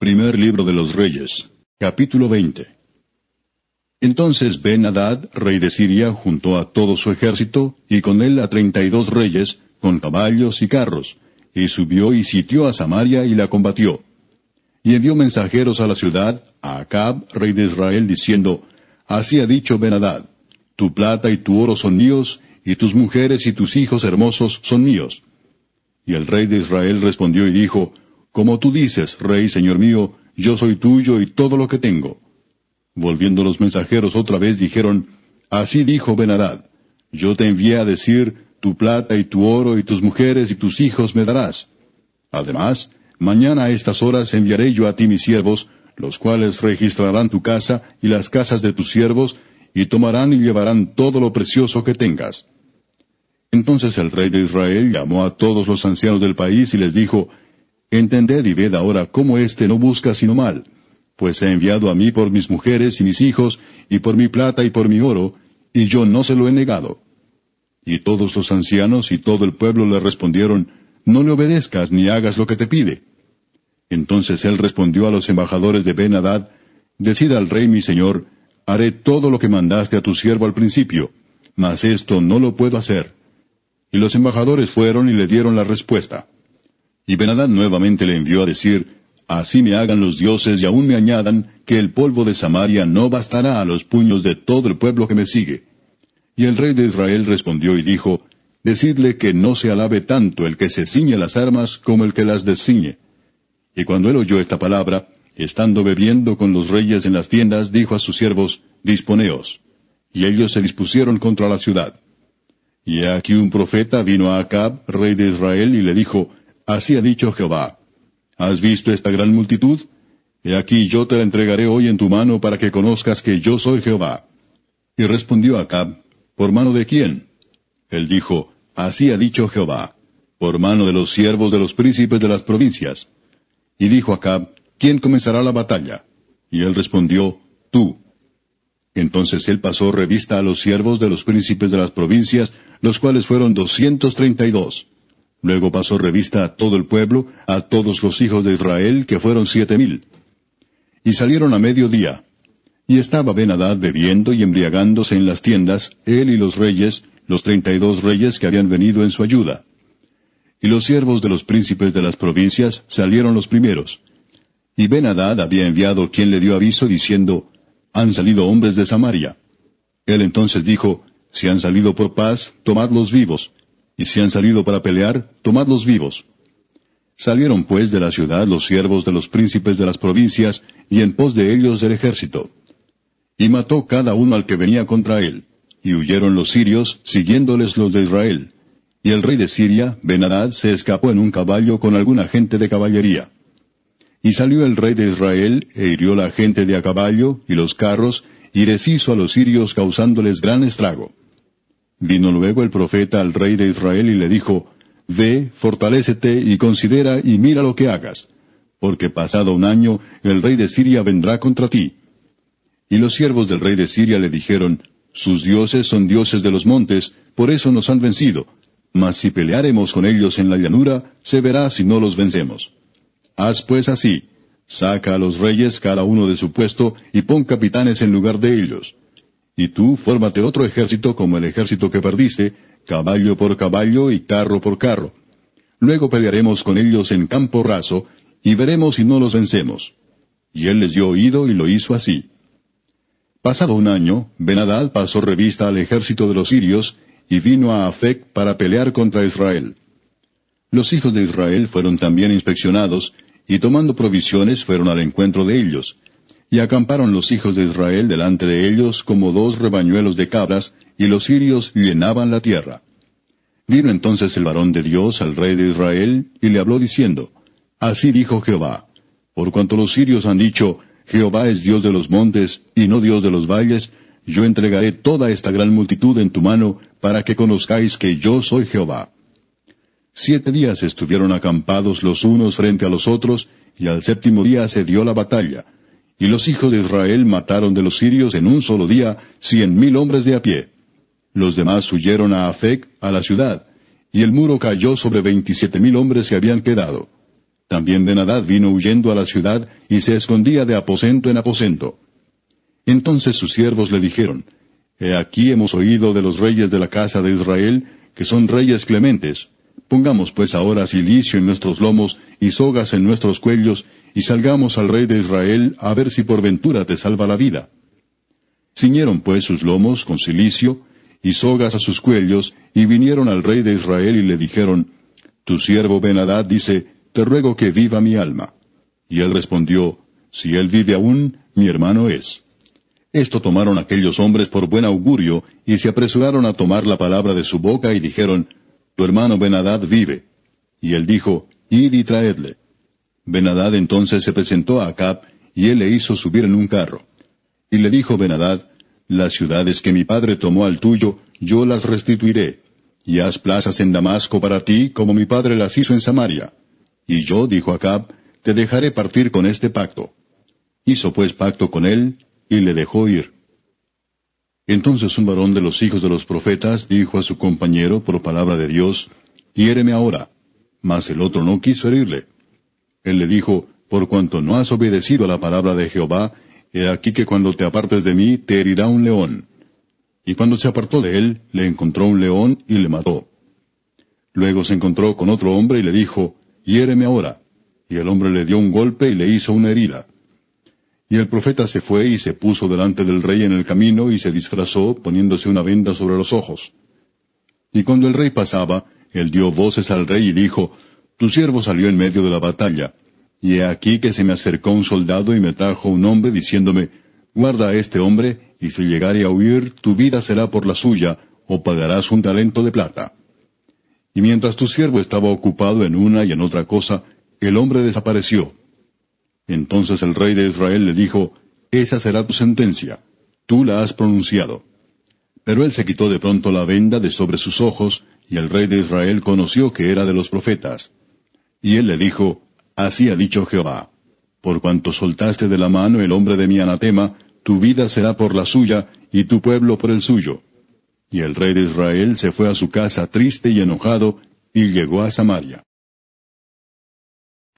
Primer libro de los Reyes, capítulo 20. Entonces Ben-Hadad, rey de Siria, juntó a todo su ejército, y con él a 32 reyes, con caballos y carros, y subió y sitió a Samaria y la combatió. Y envió mensajeros a la ciudad, a Acab, rey de Israel, diciendo, Así ha dicho Ben-Hadad, tu plata y tu oro son míos, y tus mujeres y tus hijos hermosos son míos. Y el rey de Israel respondió y dijo, Como tú dices, rey, señor mío, yo soy tuyo y todo lo que tengo. Volviendo los mensajeros otra vez dijeron, Así dijo Ben-Hadad, yo te envié a decir, tu plata y tu oro y tus mujeres y tus hijos me darás. Además, mañana a estas horas enviaré yo a ti mis siervos, los cuales registrarán tu casa y las casas de tus siervos, y tomarán y llevarán todo lo precioso que tengas. Entonces el rey de Israel llamó a todos los ancianos del país y les dijo, Entended y ved ahora cómo éste no busca sino mal, pues he enviado a mí por mis mujeres y mis hijos, y por mi plata y por mi oro, y yo no se lo he negado. Y todos los ancianos y todo el pueblo le respondieron, No le obedezcas ni hagas lo que te pide. Entonces él respondió a los embajadores de Ben-Hadad, Decid al rey mi señor, haré todo lo que mandaste a tu siervo al principio, mas esto no lo puedo hacer. Y los embajadores fueron y le dieron la respuesta. Y Ben-Hadad nuevamente le envió a decir, Así me hagan los dioses y aún me añadan, que el polvo de Samaria no bastará a los puños de todo el pueblo que me sigue. Y el rey de Israel respondió y dijo, Decidle que no se alabe tanto el que se ciñe las armas como el que las desciñe. Y cuando él oyó esta palabra, estando bebiendo con los reyes en las tiendas, dijo a sus siervos, Disponeos. Y ellos se dispusieron contra la ciudad. Y he aquí un profeta vino a Acab, rey de Israel, y le dijo, Así ha dicho Jehová, ¿has visto esta gran multitud? He aquí yo te la entregaré hoy en tu mano para que conozcas que yo soy Jehová. Y respondió Acab, ¿por mano de quién? Él dijo, Así ha dicho Jehová, por mano de los siervos de los príncipes de las provincias. Y dijo Acab, ¿quién comenzará la batalla? Y él respondió, Tú. Entonces él pasó revista a los siervos de los príncipes de las provincias, los cuales fueron 232. Luego pasó revista a todo el pueblo, a todos los hijos de Israel, que fueron 7,000. Y salieron a mediodía. Y estaba Ben-Hadad bebiendo y embriagándose en las tiendas, él y los reyes, los 32 reyes que habían venido en su ayuda. Y los siervos de los príncipes de las provincias salieron los primeros. Y Ben-Hadad había enviado quien le dio aviso diciendo, Han salido hombres de Samaria. Él entonces dijo, Si han salido por paz, tomadlos vivos. Y si han salido para pelear, tomadlos vivos. Salieron pues de la ciudad los siervos de los príncipes de las provincias, y en pos de ellos el ejército. Y mató cada uno al que venía contra él. Y huyeron los sirios, siguiéndoles los de Israel. Y el rey de Siria, Ben-Hadad, se escapó en un caballo con alguna gente de caballería. Y salió el rey de Israel, e hirió la gente de a caballo, y los carros, y deshizo a los sirios causándoles gran estrago. Vino luego el profeta al rey de Israel y le dijo, Ve, fortalécete y considera y mira lo que hagas, porque pasado un año el rey de Siria vendrá contra ti. Y los siervos del rey de Siria le dijeron, Sus dioses son dioses de los montes, por eso nos han vencido, mas si peleáremos con ellos en la llanura, se verá si no los vencemos. Haz pues así, saca a los reyes cada uno de su puesto, y pon capitanes en lugar de ellos. Y tú fórmate otro ejército como el ejército que perdiste, caballo por caballo y carro por carro. Luego pelearemos con ellos en campo raso, y veremos si no los vencemos. Y él les dio oído y lo hizo así. Pasado un año, Ben-Hadad pasó revista al ejército de los sirios, y vino a Afec para pelear contra Israel. Los hijos de Israel fueron también inspeccionados, y tomando provisiones fueron al encuentro de ellos. Y acamparon los hijos de Israel delante de ellos como 2 rebañuelos de cabras, y los sirios llenaban la tierra. Vino entonces el varón de Dios al rey de Israel, y le habló diciendo, Así dijo Jehová, por cuanto los sirios han dicho, Jehová es Dios de los montes, y no Dios de los valles, yo entregaré toda esta gran multitud en tu mano, para que conozcáis que yo soy Jehová. 7 días estuvieron acampados los unos frente a los otros, y al 7º día se dio la batalla. Y los hijos de Israel mataron de los sirios en un solo día 100,000 hombres de a pie. Los demás huyeron a Afec, a la ciudad, y el muro cayó sobre 27,000 hombres que habían quedado. También Ben-Hadad vino huyendo a la ciudad y se escondía de aposento en aposento. Entonces sus siervos le dijeron, He aquí hemos oído de los reyes de la casa de Israel, que son reyes clementes. Pongamos pues ahora cilicio en nuestros lomos y sogas en nuestros cuellos, y salgamos al rey de Israel a ver si por ventura te salva la vida. Ciñeron pues sus lomos con cilicio y sogas a sus cuellos, y vinieron al rey de Israel y le dijeron, Tu siervo Ben-Hadad dice, Te ruego que viva mi alma. Y él respondió, Si él vive aún, mi hermano es. Esto tomaron aquellos hombres por buen augurio, y se apresuraron a tomar la palabra de su boca, y dijeron, Tu hermano Ben-Hadad vive. Y él dijo, Id y traedle. Ben-Hadad entonces se presentó a Acab, y él le hizo subir en un carro. Y le dijo Ben-Hadad, Las ciudades que mi padre tomó al tuyo, yo las restituiré, y haz plazas en Damasco para ti, como mi padre las hizo en Samaria. Y yo, dijo Acab, te dejaré partir con este pacto. Hizo pues pacto con él, y le dejó ir. Entonces un varón de los hijos de los profetas dijo a su compañero por palabra de Dios, Hiéreme ahora. Mas el otro no quiso herirle. Él le dijo, Por cuanto no has obedecido a la palabra de Jehová, he aquí que cuando te apartes de mí te herirá un león. Y cuando se apartó de él, le encontró un león y le mató. Luego se encontró con otro hombre y le dijo, Hiéreme ahora. Y el hombre le dio un golpe y le hizo una herida. Y el profeta se fue y se puso delante del rey en el camino y se disfrazó, poniéndose una venda sobre los ojos. Y cuando el rey pasaba, él dio voces al rey y dijo, Tu siervo salió en medio de la batalla. Y he aquí que se me acercó un soldado y me trajo un hombre diciéndome, Guarda a este hombre, y si llegare a huir, tu vida será por la suya, o pagarás un talento de plata. Y mientras tu siervo estaba ocupado en una y en otra cosa, el hombre desapareció. Entonces el rey de Israel le dijo, Esa será tu sentencia, tú la has pronunciado. Pero él se quitó de pronto la venda de sobre sus ojos, y el rey de Israel conoció que era de los profetas. Y él le dijo, Así ha dicho Jehová, por cuanto soltaste de la mano el hombre de mi anatema, tu vida será por la suya, y tu pueblo por el suyo. Y el rey de Israel se fue a su casa triste y enojado, y llegó a Samaria.